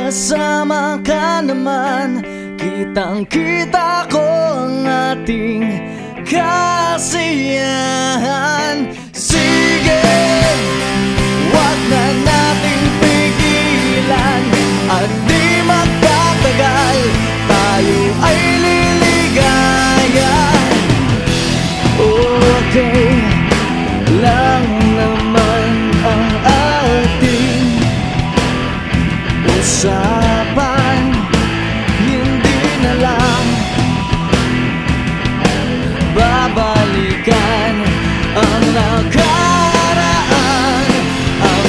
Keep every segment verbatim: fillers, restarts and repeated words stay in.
kasama ka naman, kitang-kita ko ang ating kasiyahan. Sige, wag na nating pigilan at di magtatagal, tayo ay liligaya. Okay lang naman ang ating usapan, hindi na lang babalikan ang nakaraan, ang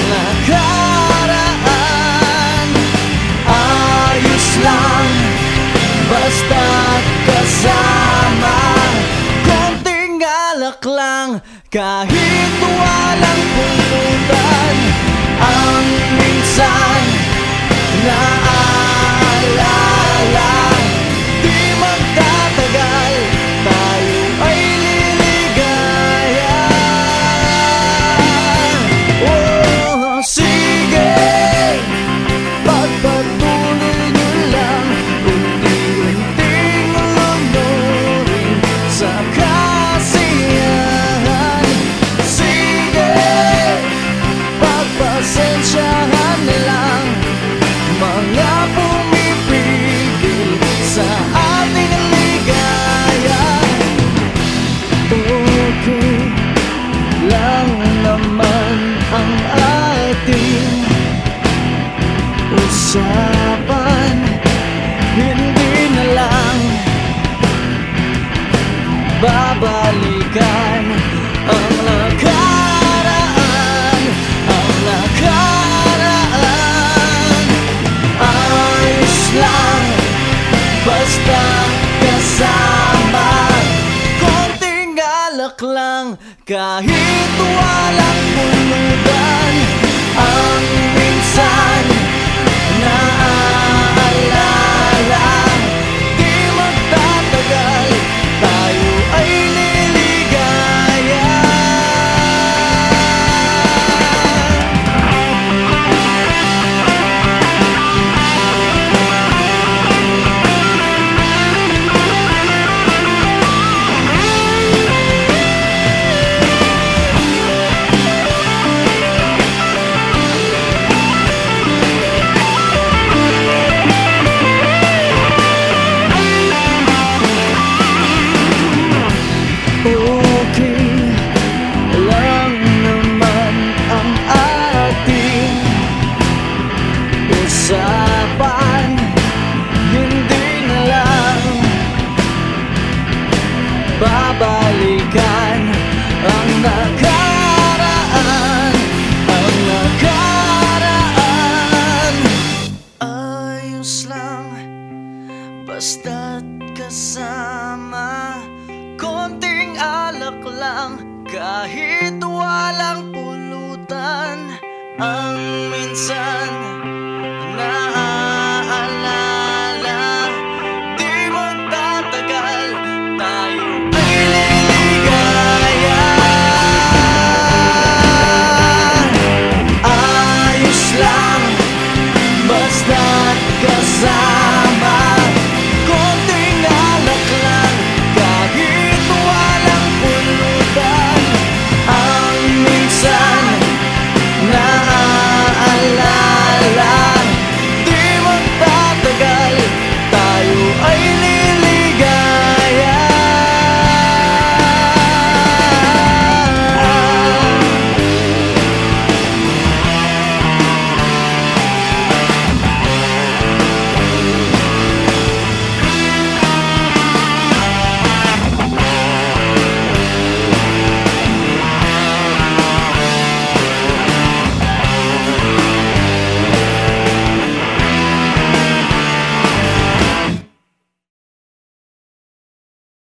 nakaraan. Ayos lang basta't kasama, konting alak lang kahit walang pupuntan. Ang minsan naaalala, di magtatagal, tayo ay liligaya. Oh, sige, pagpatuloy nyo lang, unti-unting lunurin sa kasiyahan. Sige, pagpasensyahan na lang mga pumipigil sa ating ligaya. Okay lang naman ang ating usapan, hindi na lang babalikan ang nakaraan, ang nakaraan. Ayos lang basta kasama, konting alak lang kahit walang pulutan. Ang minsan naaalala, di magtatagal, tayo ay liligaya. Okay lang naman ang ating usapan, hindi na lang babalikan ang nakaraan, ang nakaraan. Ayos lang basta't kasama, konting alak lang kahit walang pulutan. Ang minsan